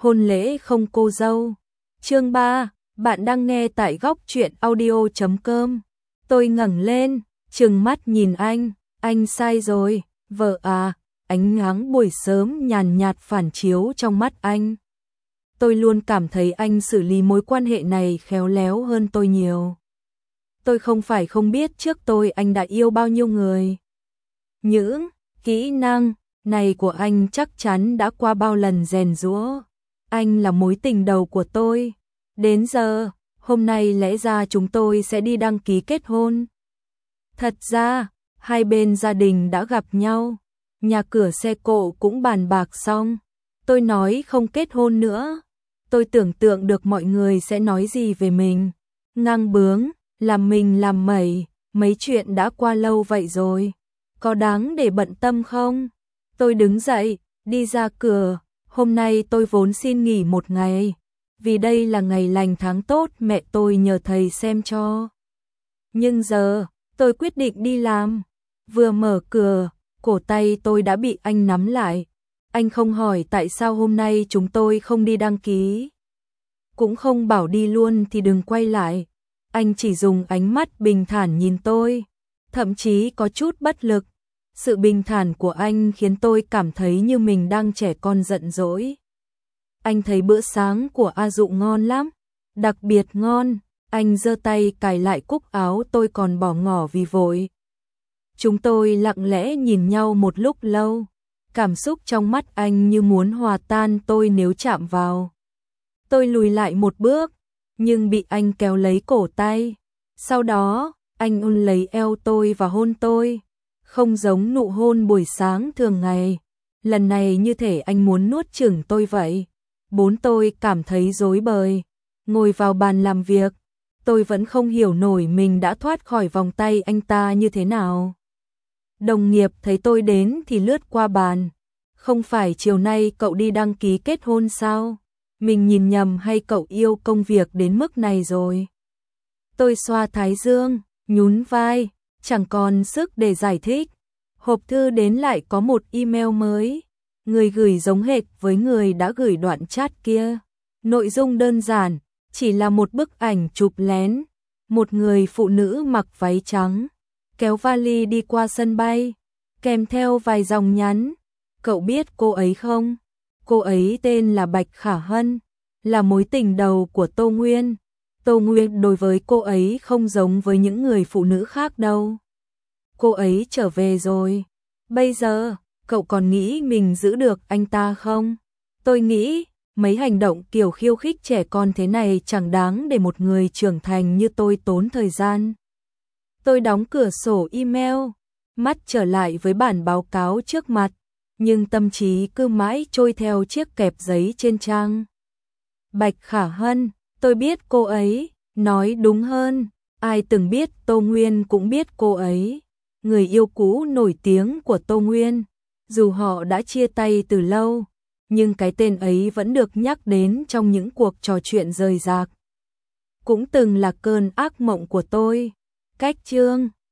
hôn lễ không cô dâu. Chương 3, bạn đang nghe tại góc truyện audio.com. Tôi ngẩng lên, trừng mắt nhìn anh sai rồi, vợ à, ánh nắng buổi sớm nhàn nhạt phản chiếu trong mắt anh. Tôi luôn cảm thấy anh xử lý mối quan hệ này khéo léo hơn tôi nhiều. Tôi không phải không biết trước tôi anh đã yêu bao nhiêu người. Những kỹ năng này của anh chắc chắn đã qua bao lần rèn giũa. Anh là mối tình đầu của tôi. Đến giờ, hôm nay lẽ ra chúng tôi sẽ đi đăng ký kết hôn. Thật ra, hai bên gia đình đã gặp nhau. Nhà cửa xe cộ cũng bàn bạc xong. Tôi nói không kết hôn nữa. Tôi tưởng tượng được mọi người sẽ nói gì về mình. Ngang bướng, làm mình làm mẩy, mấy chuyện đã qua lâu vậy rồi. Có đáng để bận tâm không? Tôi đứng dậy, đi ra cửa. Hôm nay tôi vốn xin nghỉ một ngày. Vì đây là ngày lành tháng tốt mẹ tôi nhờ thầy xem cho. Nhưng giờ, tôi quyết định đi làm. Vừa mở cửa, cổ tay tôi đã bị anh nắm lại. Anh không hỏi tại sao hôm nay chúng tôi không đi đăng ký. Cũng không bảo đi luôn thì đừng quay lại. Anh chỉ dùng ánh mắt bình thản nhìn tôi. Thậm chí có chút bất lực. Sự bình thản của anh khiến tôi cảm thấy như mình đang trẻ con giận dỗi. Anh thấy bữa sáng của A Dụ ngon lắm. Đặc biệt ngon. Anh giơ tay cài lại cúc áo tôi còn bỏ ngỏ vì vội. Chúng tôi lặng lẽ nhìn nhau một lúc lâu. Cảm xúc trong mắt anh như muốn hòa tan tôi nếu chạm vào. Tôi lùi lại một bước, nhưng bị anh kéo lấy cổ tay. Sau đó, anh ôm lấy eo tôi và hôn tôi. Không giống nụ hôn buổi sáng thường ngày. Lần này như thể anh muốn nuốt chửng tôi vậy. Tôi cảm thấy rối bời. Ngồi vào bàn làm việc. Tôi vẫn không hiểu nổi mình đã thoát khỏi vòng tay anh ta như thế nào. Đồng nghiệp thấy tôi đến thì lướt qua bàn. Không phải chiều nay cậu đi đăng ký kết hôn sao? Mình nhìn nhầm hay cậu yêu công việc đến mức này rồi? Tôi xoa thái dương, nhún vai, chẳng còn sức để giải thích. Hộp thư đến lại có một email mới. Người gửi giống hệt với người đã gửi đoạn chat kia. Nội dung đơn giản, chỉ là một bức ảnh chụp lén. Một người phụ nữ mặc váy trắng, kéo vali đi qua sân bay, kèm theo vài dòng nhắn. Cậu biết cô ấy không? Cô ấy tên là Bạch Khả Hân, là mối tình đầu của Tô Nguyên. Tô Nguyên đối với cô ấy không giống với những người phụ nữ khác đâu. Cô ấy trở về rồi. Bây giờ, cậu còn nghĩ mình giữ được anh ta không? Tôi nghĩ, mấy hành động kiểu khiêu khích trẻ con thế này chẳng đáng để một người trưởng thành như tôi tốn thời gian. Tôi đóng cửa sổ email, mắt trở lại với bản báo cáo trước mặt, nhưng tâm trí cứ mãi trôi theo chiếc kẹp giấy trên trang. Bạch Khả Hân, tôi biết cô ấy, nói đúng hơn, ai từng biết Tô Nguyên cũng biết cô ấy, người yêu cũ nổi tiếng của Tô Nguyên. Dù họ đã chia tay từ lâu, nhưng cái tên ấy vẫn được nhắc đến trong những cuộc trò chuyện rời rạc. Cũng từng là cơn ác mộng của tôi. Cách chương